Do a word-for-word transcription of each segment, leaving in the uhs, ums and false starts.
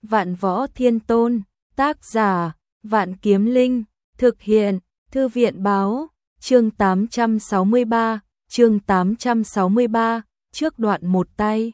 Vạn Võ Thiên Tôn, tác giả, Vạn Kiếm Linh, thực hiện, Thư viện báo, chương tám trăm sáu mươi ba, chương tám trăm sáu mươi ba, trước đoạn một tay.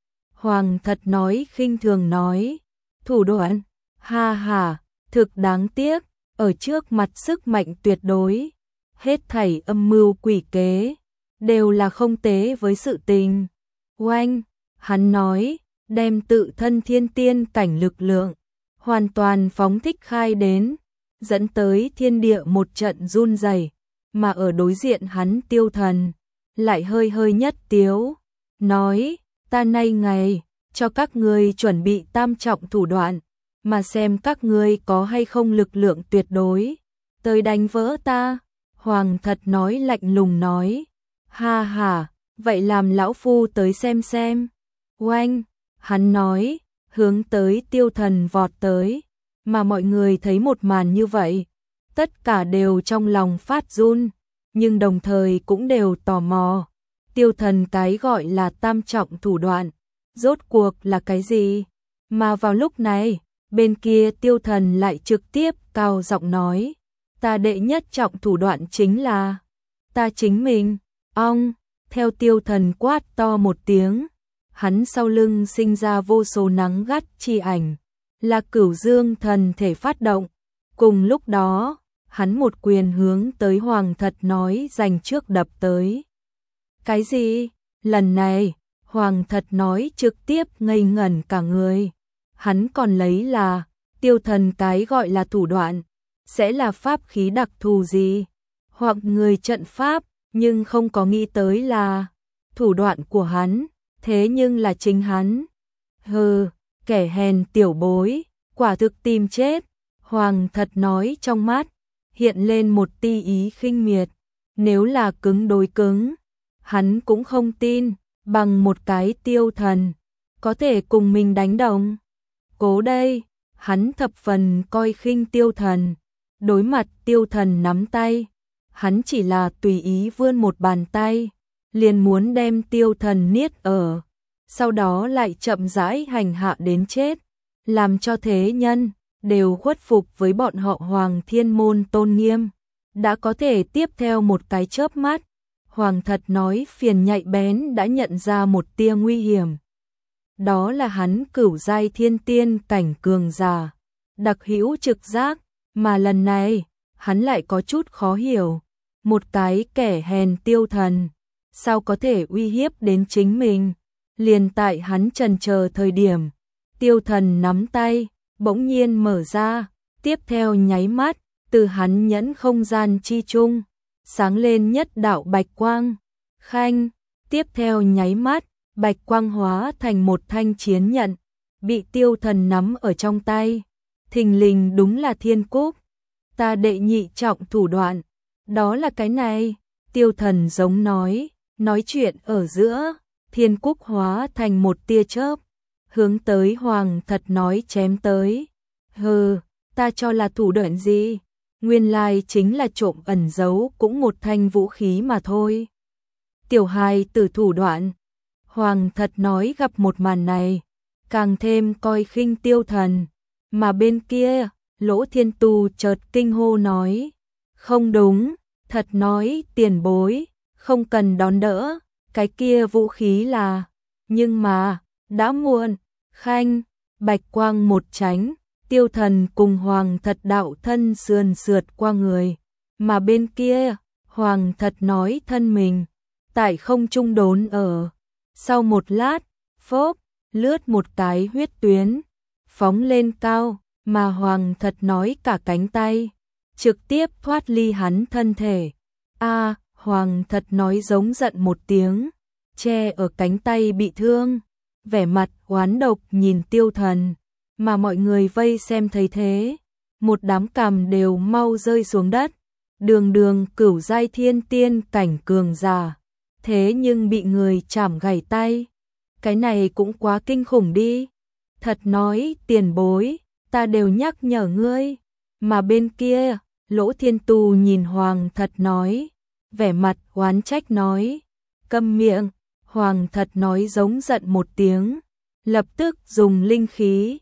Hoàng Thật nói khinh thường nói, thủ đoạn, ha ha, thực đáng tiếc, ở trước mặt sức mạnh tuyệt đối, hết thảy âm mưu quỷ kế, đều là không tế với sự tình. Oanh, hắn nói, đem tự thân thiên tiên cảnh lực lượng, hoàn toàn phóng thích khai đến, dẫn tới thiên địa một trận run rẩy, mà ở đối diện hắn Tiêu Thần, lại hơi hơi nhất tiếu, nói, ta nay ngày, cho các ngươi chuẩn bị tam trọng thủ đoạn, mà xem các ngươi có hay không lực lượng tuyệt đối, tới đánh vỡ ta. Hoàng Thật nói lạnh lùng nói, ha ha, vậy làm lão phu tới xem xem. Oanh, hắn nói, hướng tới Tiêu Thần vọt tới, mà mọi người thấy một màn như vậy, tất cả đều trong lòng phát run, nhưng đồng thời cũng đều tò mò. Tiêu Thần cái gọi là tam trọng thủ đoạn, rốt cuộc là cái gì? Mà vào lúc này, bên kia Tiêu Thần lại trực tiếp cao giọng nói, ta đệ nhất trọng thủ đoạn chính là ta chính mình. Ong, theo Tiêu Thần quát to một tiếng, hắn sau lưng sinh ra vô số nắng gắt chi ảnh, là Cửu Dương thần thể phát động. Cùng lúc đó, hắn một quyền hướng tới Hoàng Thật nói giành trước đập tới. Cái gì? Lần này, Hoàng Thật nói trực tiếp ngây ngẩn cả người. Hắn còn lấy là Tiêu Thần cái gọi là thủ đoạn, sẽ là pháp khí đặc thù gì, hoặc người trận pháp, nhưng không có nghĩ tới là thủ đoạn của hắn, thế nhưng là chính hắn. Hừ, kẻ hèn tiểu bối, quả thực tìm chết. Hoàng Thật nói trong mắt hiện lên một tia ý khinh miệt, nếu là cứng đối cứng, hắn cũng không tin bằng một cái Tiêu Thần có thể cùng mình đánh đồng. Cố đây, hắn thập phần coi khinh Tiêu Thần. Đối mặt Tiêu Thần nắm tay, hắn chỉ là tùy ý vươn một bàn tay, liền muốn đem Tiêu Thần niết ở, sau đó lại chậm rãi hành hạ đến chết, làm cho thế nhân đều khuất phục với bọn họ Hoàng Thiên Môn tôn nghiêm. Đã có thể tiếp theo một cái chớp mắt, Hoàng Thật nói phiền nhạy bén đã nhận ra một tia nguy hiểm. Đó là hắn cửu giai thiên tiên cảnh cường giả, đặc hữu trực giác, mà lần này, hắn lại có chút khó hiểu. Một cái kẻ hèn Tiêu Thần, sao có thể uy hiếp đến chính mình? Liền tại hắn chần chờ thời điểm, Tiêu Thần nắm tay, bỗng nhiên mở ra, tiếp theo nháy mắt, từ hắn nhẫn không gian chi trung, sáng lên nhất đạo bạch quang. Khanh, tiếp theo nháy mắt, bạch quang hóa thành một thanh chiến nhận, bị Tiêu Thần nắm ở trong tay. Thình lình đúng là Thiên Cúc, ta đệ nhị trọng thủ đoạn, đó là cái này. Tiêu Thần giống nói, nói chuyện ở giữa, Thiên Cúc hóa thành một tia chớp, hướng tới Hoàng Thật nói chém tới. Hừ, ta cho là thủ đoạn gì? Nguyên lai chính là trộm ẩn giấu cũng một thanh vũ khí mà thôi. Tiểu hài tử thủ đoạn. Hoàng Thật nói gặp một màn này, càng thêm coi khinh Tiêu Thần. Mà bên kia, Lỗ Thiên Tu chợt kinh hô nói, không đúng, Thật nói tiền bối, không cần đón đỡ, cái kia vũ khí là, nhưng mà, đã muộn. Khanh, bạch quang một tránh, Tiêu Thần cùng Hoàng Thật đạo thân sườn sượt qua người, mà bên kia, Hoàng Thật nói thân mình, tại không trung đốn ở. Sau một lát, phốp, lướt một cái huyết tuyến, phóng lên cao, mà Hoàng Thật nói cả cánh tay, trực tiếp thoát ly hắn thân thể. A, Hoàng Thật nói giống giận một tiếng, che ở cánh tay bị thương, vẻ mặt oán độc nhìn Tiêu Thần, mà mọi người vây xem thấy thế, một đám cằm đều mau rơi xuống đất. Đường đường cửu giai thiên tiên cảnh cường giả, thế nhưng bị người chảm gãy tay, cái này cũng quá kinh khủng đi. Thật nói tiền bối, ta đều nhắc nhở ngươi. Mà bên kia, Lỗ Thiên Tu nhìn Hoàng Thật nói, vẻ mặt oán trách nói, câm miệng. Hoàng Thật nói giống giận một tiếng, lập tức dùng linh khí,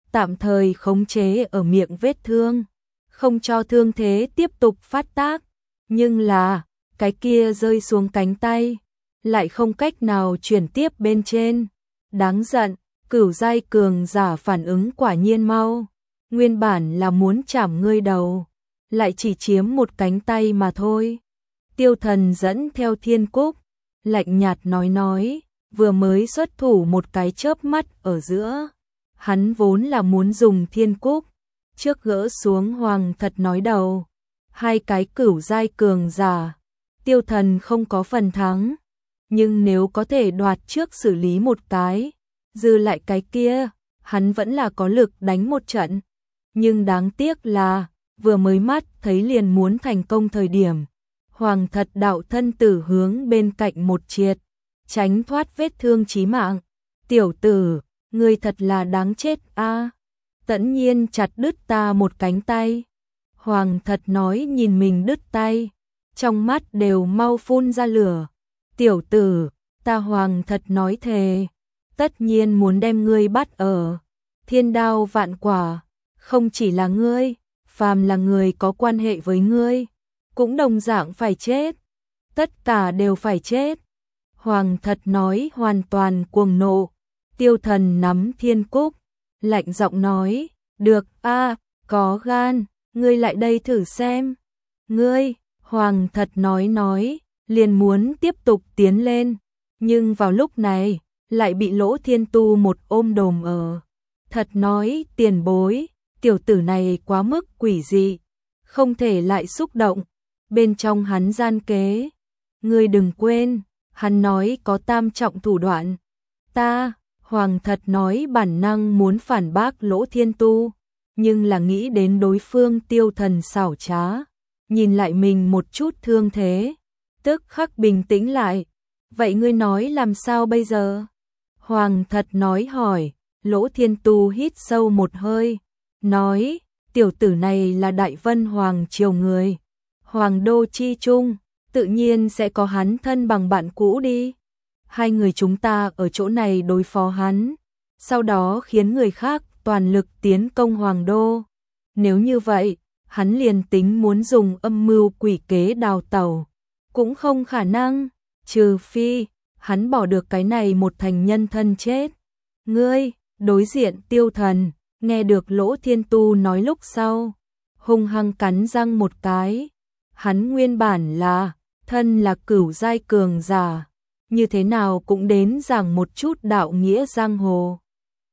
tạm thời khống chế ở miệng vết thương, không cho thương thế tiếp tục phát tác, nhưng là, cái kia rơi xuống cánh tay, lại không cách nào chuyển tiếp bên trên. Đáng giận, cửu giai cường giả phản ứng quả nhiên mau, nguyên bản là muốn chảm ngươi đầu, lại chỉ chiếm một cánh tay mà thôi. Tiêu Thần dẫn theo Thiên Cúc, lạnh nhạt nói nói, vừa mới xuất thủ một cái chớp mắt ở giữa. Hắn vốn là muốn dùng Thiên Cúc, trước gỡ xuống Hoàng Thật nói đầu. Hai cái cửu giai cường giả, Tiêu Thần không có phần thắng. Nhưng nếu có thể đoạt trước xử lý một cái, dư lại cái kia, hắn vẫn là có lực đánh một trận. Nhưng đáng tiếc là, vừa mới mắt thấy liền muốn thành công thời điểm. Hoàng Thật đạo thân tử hướng bên cạnh một triệt, tránh thoát vết thương chí mạng. Tiểu tử, ngươi thật là đáng chết a. Tẫn nhiên chặt đứt ta một cánh tay. Hoàng Thật nói nhìn mình đứt tay, trong mắt đều mau phun ra lửa. Tiểu tử, ta Hoàng Thật nói thề, tất nhiên muốn đem ngươi bắt ở thiên đao vạn quả. Không chỉ là ngươi, phàm là người có quan hệ với ngươi, cũng đồng dạng phải chết. Tất cả đều phải chết. Hoàng Thật nói hoàn toàn cuồng nộ. Tiêu Thần nắm Thiên Cúc, lạnh giọng nói, được a, có gan, ngươi lại đây thử xem. Ngươi, Hoàng Thật nói nói, liền muốn tiếp tục tiến lên, nhưng vào lúc này, lại bị Lỗ Thiên Tu một ôm đồm ở. Thật nói, tiền bối, tiểu tử này quá mức quỷ dị, không thể lại xúc động, bên trong hắn gian kế. Ngươi đừng quên, hắn nói có tam trọng thủ đoạn. Ta, Hoàng Thật nói bản năng muốn phản bác Lỗ Thiên Tu, nhưng là nghĩ đến đối phương Tiêu Thần xảo trá, nhìn lại mình một chút thương thế, tức khắc bình tĩnh lại. Vậy ngươi nói làm sao bây giờ? Hoàng Thật nói hỏi. Lỗ Thiên Tu hít sâu một hơi, nói, tiểu tử này là Đại Vân Hoàng triều người, Hoàng đô chi trung, tự nhiên sẽ có hắn thân bằng bạn cũ đi. Hai người chúng ta ở chỗ này đối phó hắn, sau đó khiến người khác toàn lực tiến công Hoàng đô. Nếu như vậy, hắn liền tính muốn dùng âm mưu quỷ kế đào tẩu, cũng không khả năng, trừ phi, hắn bỏ được cái này một thành nhân thân chết. Ngươi, đối diện Tiêu Thần, nghe được Lỗ Thiên Tu nói lúc sau, hung hăng cắn răng một cái. Hắn nguyên bản là, thân là cửu giai cường giả, như thế nào cũng đến giảng một chút đạo nghĩa giang hồ.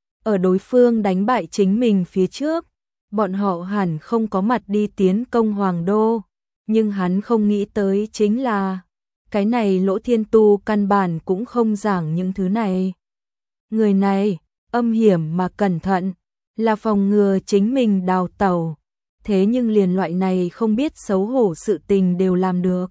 Ở đối phương đánh bại chính mình phía trước, bọn họ hẳn không có mặt đi tiến công Hoàng đô, nhưng hắn không nghĩ tới chính là, cái này Lỗ Thiên Tu căn bản cũng không giảng những thứ này. Người này, âm hiểm mà cẩn thận, là phòng ngừa chính mình đào tẩu, thế nhưng liền loại này không biết xấu hổ sự tình đều làm được.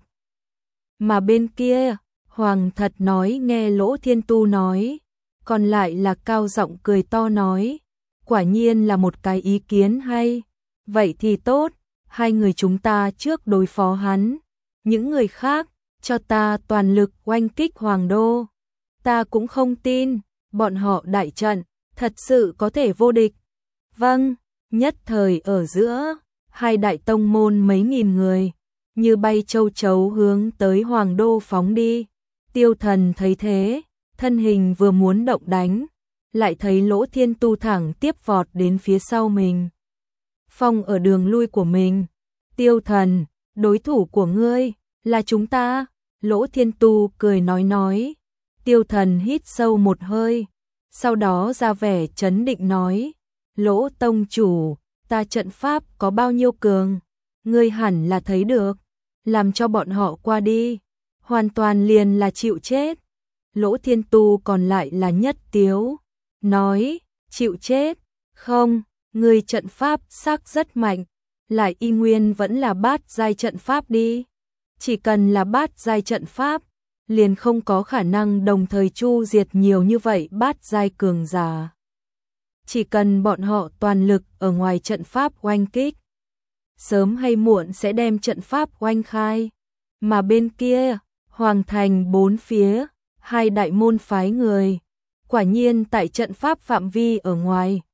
Mà bên kia, Hoàng Thật nói nghe Lỗ Thiên Tu nói, còn lại là cao giọng cười to nói, quả nhiên là một cái ý kiến hay, vậy thì tốt, hai người chúng ta trước đối phó hắn, những người khác, cho ta toàn lực oanh kích Hoàng đô. Ta cũng không tin, bọn họ đại trận, thật sự có thể vô địch. Vâng, nhất thời ở giữa, hai đại tông môn mấy nghìn người, như bay châu chấu hướng tới Hoàng đô phóng đi. Tiêu Thần thấy thế, thân hình vừa muốn động đánh, lại thấy Lỗ Thiên Tu thẳng tiếp vọt đến phía sau mình. Phong ở đường lui của mình. Tiêu Thần, đối thủ của ngươi, là chúng ta. Lỗ Thiên Tu cười nói nói. Tiêu Thần hít sâu một hơi, sau đó ra vẻ trấn định nói, Lỗ tông chủ, ta trận pháp có bao nhiêu cường, ngươi hẳn là thấy được, làm cho bọn họ qua đi, hoàn toàn liền là chịu chết. Lỗ Thiên Tu còn lại là nhất tiếu, nói, chịu chết, không, ngươi trận pháp xác rất mạnh, lại y nguyên vẫn là bát giai trận pháp đi, chỉ cần là bát giai trận pháp, liền không có khả năng đồng thời chu diệt nhiều như vậy bát giai cường giả. Chỉ cần bọn họ toàn lực ở ngoài trận pháp oanh kích, sớm hay muộn sẽ đem trận pháp oanh khai. Mà bên kia, Hoàng thành bốn phía, hai đại môn phái người, quả nhiên tại trận pháp phạm vi ở ngoài,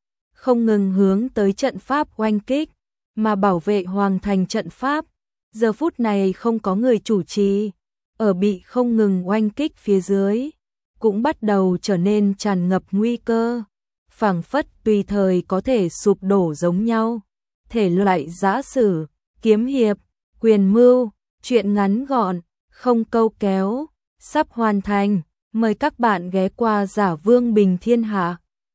không ngừng hướng tới trận pháp oanh kích, mà bảo vệ hoàng thành trận pháp. Giờ phút này không có người chủ trì, ở bị không ngừng oanh kích phía dưới, cũng bắt đầu trở nên tràn ngập nguy cơ, phảng phất tùy thời có thể sụp đổ giống nhau. Thể loại giã sử, kiếm hiệp, quyền mưu, truyện ngắn gọn, không câu kéo, sắp hoàn thành. Mời các bạn ghé qua Giả Vương Bình Thiên Hạ.